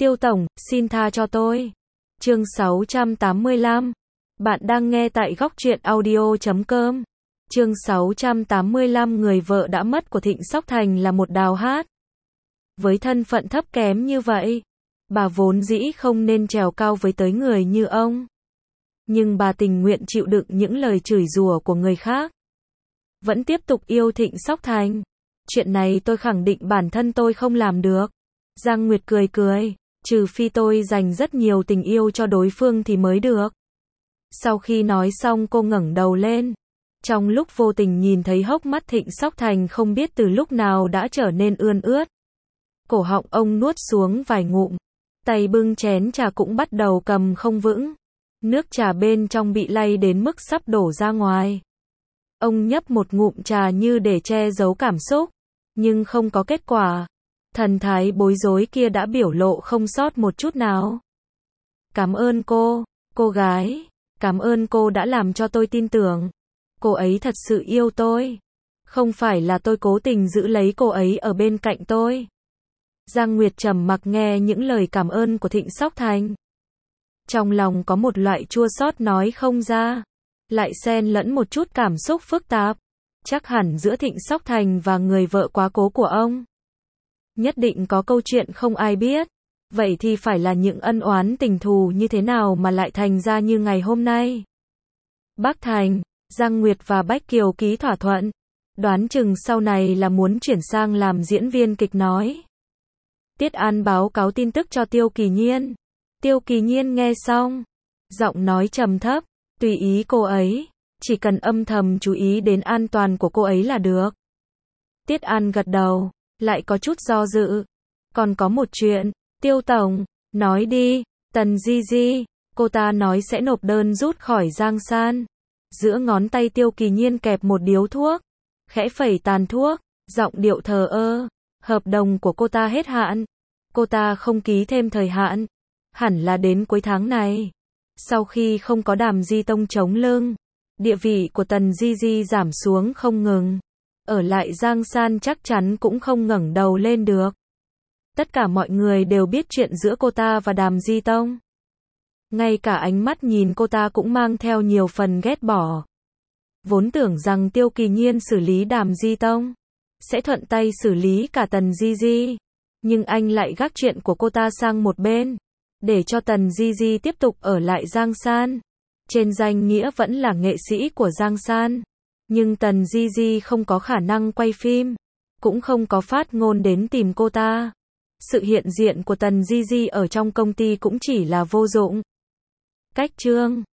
Tiêu tổng, xin tha cho tôi. Chương 685. Bạn đang nghe tại góc truyện audio.com. Chương 685. Người vợ đã mất của Thịnh Sóc Thành là một đào hát. Với thân phận thấp kém như vậy, bà vốn dĩ không nên trèo cao với tới người như ông. Nhưng bà tình nguyện chịu đựng những lời chửi rủa của người khác. Vẫn tiếp tục yêu Thịnh Sóc Thành. Chuyện này tôi khẳng định bản thân tôi không làm được. Giang Nguyệt cười cười, trừ phi tôi dành rất nhiều tình yêu cho đối phương thì mới được. Sau khi nói xong cô ngẩng đầu lên. Trong lúc vô tình nhìn thấy hốc mắt Thịnh Sóc Thành không biết từ lúc nào đã trở nên ươn ướt. Cổ họng ông nuốt xuống vài ngụm. Tay bưng chén trà cũng bắt đầu cầm không vững. Nước trà bên trong bị lay đến mức sắp đổ ra ngoài. Ông nhấp một ngụm trà như để che giấu cảm xúc. Nhưng không có kết quả. Thần thái bối rối kia đã biểu lộ không sót một chút nào. Cảm ơn cô gái. Cảm ơn cô đã làm cho tôi tin tưởng. Cô ấy thật sự yêu tôi. Không phải là tôi cố tình giữ lấy cô ấy ở bên cạnh tôi. Giang Nguyệt trầm mặc nghe những lời cảm ơn của Thịnh Sóc Thành. Trong lòng có một loại chua xót nói không ra. Lại xen lẫn một chút cảm xúc phức tạp. Chắc hẳn giữa Thịnh Sóc Thành và người vợ quá cố của ông. Nhất định có câu chuyện không ai biết. Vậy thì phải là những ân oán tình thù như thế nào mà lại thành ra như ngày hôm nay. Bắc Thành, Giang Nguyệt và Bách Kiều ký thỏa thuận. Đoán chừng sau này là muốn chuyển sang làm diễn viên kịch nói. Tiết An báo cáo tin tức cho Tiêu Kỳ Nhiên. Tiêu Kỳ Nhiên nghe xong. Giọng nói trầm thấp. Tùy ý cô ấy. Chỉ cần âm thầm chú ý đến an toàn của cô ấy là được. Tiết An gật đầu. Lại có chút do dự. Còn có một chuyện. Tiêu tổng. Nói đi. Tần Di Di. Cô ta nói sẽ nộp đơn rút khỏi Giang San. Giữa ngón tay Tiêu Kỳ Nhiên kẹp một điếu thuốc. Khẽ phẩy tàn thuốc. Giọng điệu thờ ơ. Hợp đồng của cô ta hết hạn. Cô ta không ký thêm thời hạn. Hẳn là đến cuối tháng này. Sau khi không có Đàm Di Tông chống lưng, địa vị của Tần Di Di giảm xuống không ngừng. Ở lại Giang San chắc chắn cũng không ngẩng đầu lên được. Tất cả mọi người đều biết chuyện giữa cô ta và Đàm Di Tông. Ngay cả ánh mắt nhìn cô ta cũng mang theo nhiều phần ghét bỏ. Vốn tưởng rằng Tiêu Kỳ Nhiên xử lý Đàm Di Tông sẽ thuận tay xử lý cả Tần Di Di. Nhưng anh lại gác chuyện của cô ta sang một bên. Để cho Tần Di Di tiếp tục ở lại Giang San. Trên danh nghĩa vẫn là nghệ sĩ của Giang San. Nhưng Tần Di Di không có khả năng quay phim. Cũng không có phát ngôn đến tìm cô ta. Sự hiện diện của Tần Di Di ở trong công ty cũng chỉ là vô dụng. Cách chương